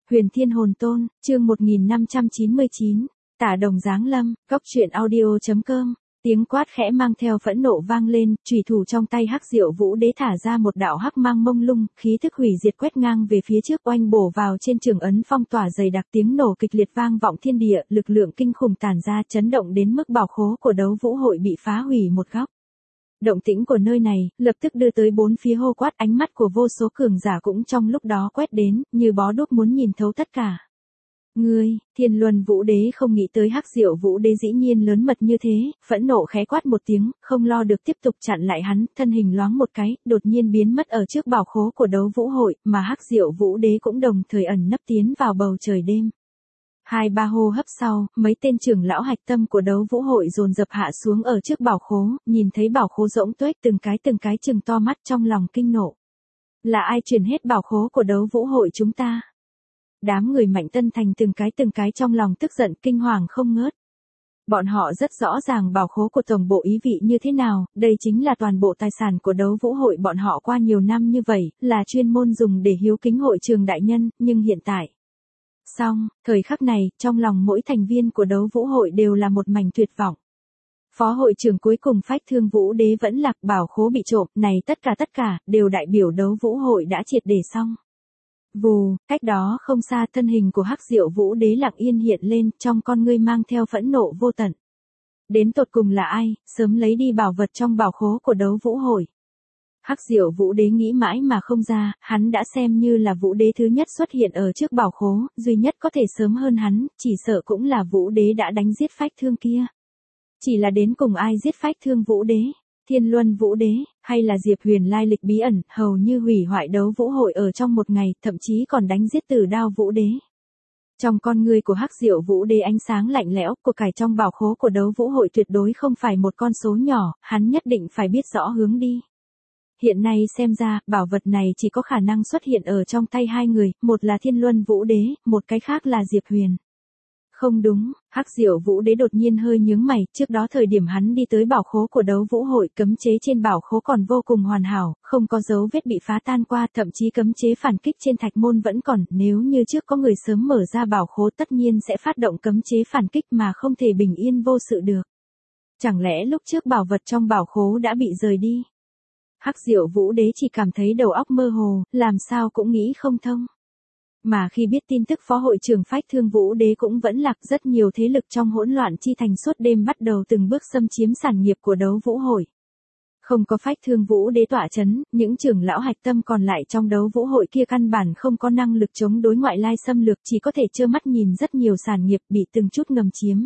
Huyền Thiên Hồn Tôn, chương 1599, Tả Đồng Giáng Lâm, Cốc truyện audio.com. Tiếng quát khẽ mang theo phẫn nộ vang lên, chùy thủ trong tay Hắc Diệu Vũ Đế thả ra một đạo hắc mang mông lung, khí thức hủy diệt quét ngang về phía trước oanh bổ vào trên trường ấn phong tỏa dày đặc, tiếng nổ kịch liệt vang vọng thiên địa, lực lượng kinh khủng tản ra chấn động đến mức bảo khố của đấu vũ hội bị phá hủy một góc. Động tĩnh của nơi này, lập tức đưa tới bốn phía hô quát, ánh mắt của vô số cường giả cũng trong lúc đó quét đến, như bó đuốc muốn nhìn thấu tất cả. Ngươi, Thiên Luân Vũ Đế không nghĩ tới Hắc Diệu Vũ Đế dĩ nhiên lớn mật như thế, phẫn nộ khẽ quát một tiếng, không lo được tiếp tục chặn lại hắn, thân hình loáng một cái, đột nhiên biến mất ở trước bảo khố của đấu vũ hội, mà Hắc Diệu Vũ Đế cũng đồng thời ẩn nấp tiến vào bầu trời đêm. 2-3 hô hấp sau, mấy tên trưởng lão hạch tâm của đấu vũ hội dồn dập hạ xuống ở trước bảo khố, nhìn thấy bảo khố rỗng tuếch từng cái trừng to mắt trong lòng kinh nộ. Là ai truyền hết bảo khố của đấu vũ hội chúng ta? Đám người Mạnh Tân Thành từng cái trong lòng tức giận kinh hoàng không ngớt. Bọn họ rất rõ ràng bảo khố của tổng bộ ý vị như thế nào, đây chính là toàn bộ tài sản của đấu vũ hội bọn họ qua nhiều năm như vậy, là chuyên môn dùng để hiếu kính hội trường đại nhân, nhưng hiện tại. Xong, thời khắc này, trong lòng mỗi thành viên của đấu vũ hội đều là một mảnh tuyệt vọng. Phó hội trưởng cuối cùng Phách Thương Vũ Đế vẫn lạc, bảo khố bị trộm, này tất cả, đều đại biểu đấu vũ hội đã triệt để xong. Vù, cách đó không xa thân hình của Hắc Diệu Vũ Đế lặng yên hiện lên, trong con ngươi mang theo phẫn nộ vô tận. Đến tột cùng là ai, sớm lấy đi bảo vật trong bảo khố của đấu vũ hội. Hắc Diệu Vũ Đế nghĩ mãi mà không ra, hắn đã xem như là Vũ Đế thứ nhất xuất hiện ở trước bảo khố, duy nhất có thể sớm hơn hắn, chỉ sợ cũng là Vũ Đế đã đánh giết Phách Thương kia. Chỉ là đến cùng ai giết Phách Thương Vũ Đế? Thiên Luân Vũ Đế, hay là Diệp Huyền lai lịch bí ẩn, hầu như hủy hoại đấu vũ hội ở trong một ngày, thậm chí còn đánh giết Tử Đao Vũ Đế. Trong con ngươi của Hắc Diệu Vũ Đế ánh sáng lạnh lẽo, của cải trong bảo khố của đấu vũ hội tuyệt đối không phải một con số nhỏ, hắn nhất định phải biết rõ hướng đi. Hiện nay xem ra, bảo vật này chỉ có khả năng xuất hiện ở trong tay hai người, một là Thiên Luân Vũ Đế, một cái khác là Diệp Huyền. Không đúng, Hắc Diệu Vũ Đế đột nhiên hơi nhướng mày, trước đó thời điểm hắn đi tới bảo khố của đấu vũ hội, cấm chế trên bảo khố còn vô cùng hoàn hảo, không có dấu vết bị phá tan qua, thậm chí cấm chế phản kích trên thạch môn vẫn còn, nếu như trước có người sớm mở ra bảo khố tất nhiên sẽ phát động cấm chế phản kích mà không thể bình yên vô sự được. Chẳng lẽ lúc trước bảo vật trong bảo khố đã bị rời đi? Hắc Diệu Vũ Đế chỉ cảm thấy đầu óc mơ hồ, làm sao cũng nghĩ không thông. Mà khi biết tin tức phó hội trưởng Phách Thương Vũ Đế cũng vẫn lạc, rất nhiều thế lực trong hỗn loạn chi thành suốt đêm bắt đầu từng bước xâm chiếm sản nghiệp của đấu vũ hội. Không có Phách Thương Vũ Đế tọa chấn, những trưởng lão hạch tâm còn lại trong đấu vũ hội kia căn bản không có năng lực chống đối ngoại lai xâm lược, chỉ có thể trơ mắt nhìn rất nhiều sản nghiệp bị từng chút ngầm chiếm.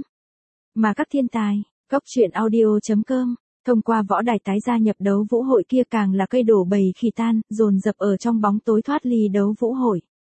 Mà các thiên tài, Cốc truyện audio.com, thông qua võ đài tái gia nhập đấu vũ hội kia càng là cây đổ bầy khỉ tan, dồn dập ở trong bóng tối thoát ly đấu vũ hội.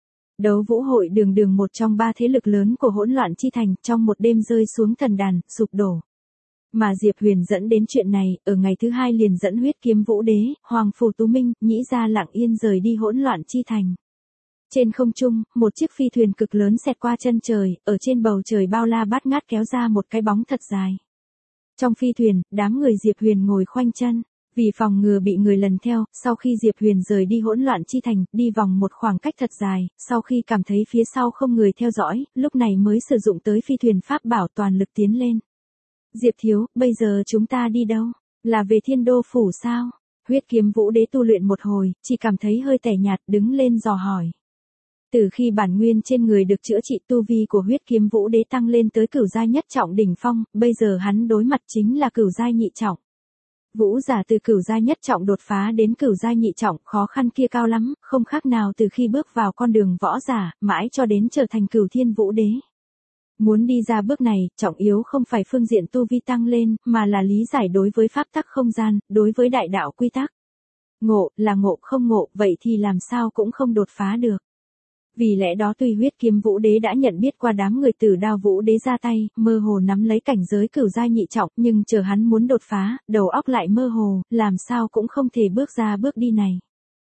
Đấu vũ hội đường một trong ba thế lực lớn của hỗn loạn chi thành, trong một đêm rơi xuống thần đàn, sụp đổ. Mà Diệp Huyền dẫn đến chuyện này, ở ngày thứ hai liền dẫn Huyết Kiếm Vũ Đế, Hoàng Phủ Tú Minh, Nhĩ Gia lặng yên rời đi hỗn loạn chi thành. Trên không trung, một chiếc phi thuyền cực lớn xẹt qua chân trời, ở trên bầu trời bao la bát ngát kéo ra một cái bóng thật dài. Trong phi thuyền, đám người Diệp Huyền ngồi khoanh chân. Vì phòng ngừa bị người lần theo, sau khi Diệp Huyền rời đi hỗn loạn chi thành, đi vòng một khoảng cách thật dài, sau khi cảm thấy phía sau không người theo dõi, lúc này mới sử dụng tới phi thuyền pháp bảo toàn lực tiến lên. Diệp thiếu, bây giờ chúng ta đi đâu? Là về Thiên Đô Phủ sao? Huyết Kiếm Vũ Đế tu luyện một hồi, chỉ cảm thấy hơi tẻ nhạt, đứng lên dò hỏi. Từ khi bản nguyên trên người được chữa trị, tu vi của Huyết Kiếm Vũ Đế tăng lên tới cửu giai nhất trọng đỉnh phong, bây giờ hắn đối mặt chính là cửu giai nhị trọng. Vũ giả từ cửu giai nhất trọng đột phá đến cửu giai nhị trọng, khó khăn kia cao lắm, không khác nào từ khi bước vào con đường võ giả, mãi cho đến trở thành Cửu Thiên Vũ Đế. Muốn đi ra bước này, trọng yếu không phải phương diện tu vi tăng lên, mà là lý giải đối với pháp tắc không gian, đối với đại đạo quy tắc. Ngộ, là ngộ, không ngộ, vậy thì làm sao cũng không đột phá được. Vì lẽ đó tuy Huyết Kiếm Vũ Đế đã nhận biết qua đám người Tử Đao Vũ Đế ra tay, mơ hồ nắm lấy cảnh giới cửu giai nhị trọng, nhưng chờ hắn muốn đột phá, đầu óc lại mơ hồ, làm sao cũng không thể bước ra bước đi này.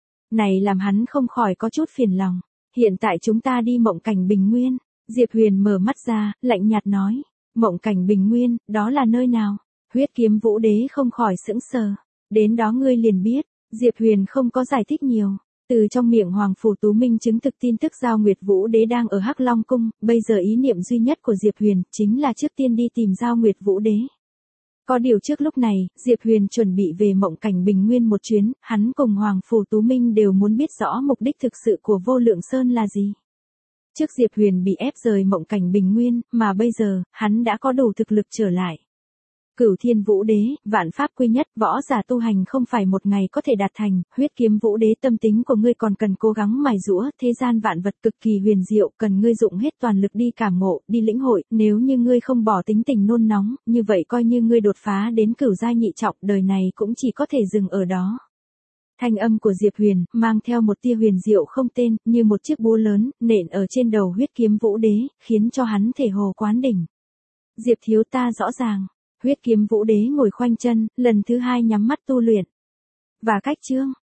Này làm hắn không khỏi có chút phiền lòng. Hiện tại chúng ta đi Mộng Cảnh Bình Nguyên. Diệp Huyền mở mắt ra, lạnh nhạt nói. Mộng Cảnh Bình Nguyên, đó là nơi nào? Huyết Kiếm Vũ Đế không khỏi sững sờ. Đến đó ngươi liền biết. Diệp Huyền không có giải thích nhiều. Từ trong miệng Hoàng Phủ Tú Minh chứng thực tin tức Giao Nguyệt Vũ Đế đang ở Hắc Long Cung, bây giờ ý niệm duy nhất của Diệp Huyền chính là trước tiên đi tìm Giao Nguyệt Vũ Đế. Có điều trước lúc này, Diệp Huyền chuẩn bị về Mộng Cảnh Bình Nguyên một chuyến, hắn cùng Hoàng Phủ Tú Minh đều muốn biết rõ mục đích thực sự của Vô Lượng Sơn là gì. Trước Diệp Huyền bị ép rời Mộng Cảnh Bình Nguyên, mà bây giờ, hắn đã có đủ thực lực trở lại. Cửu Thiên Vũ Đế, vạn pháp quy nhất, võ giả tu hành không phải một ngày có thể đạt thành, Huyết Kiếm Vũ Đế tâm tính của ngươi còn cần cố gắng mài giũa, thế gian vạn vật cực kỳ huyền diệu, cần ngươi dụng hết toàn lực đi cảm ngộ, đi lĩnh hội, nếu như ngươi không bỏ tính tình nôn nóng, như vậy coi như ngươi đột phá đến cửu giai nhị trọng, đời này cũng chỉ có thể dừng ở đó. Thanh âm của Diệp Huyền, mang theo một tia huyền diệu không tên, như một chiếc búa lớn, nện ở trên đầu Huyết Kiếm Vũ Đế, khiến cho hắn thể hồ quán đỉnh. Diệp thiếu ta rõ ràng. Huyết Kiếm Vũ Đế ngồi khoanh chân, lần thứ hai nhắm mắt tu luyện. Và cách chương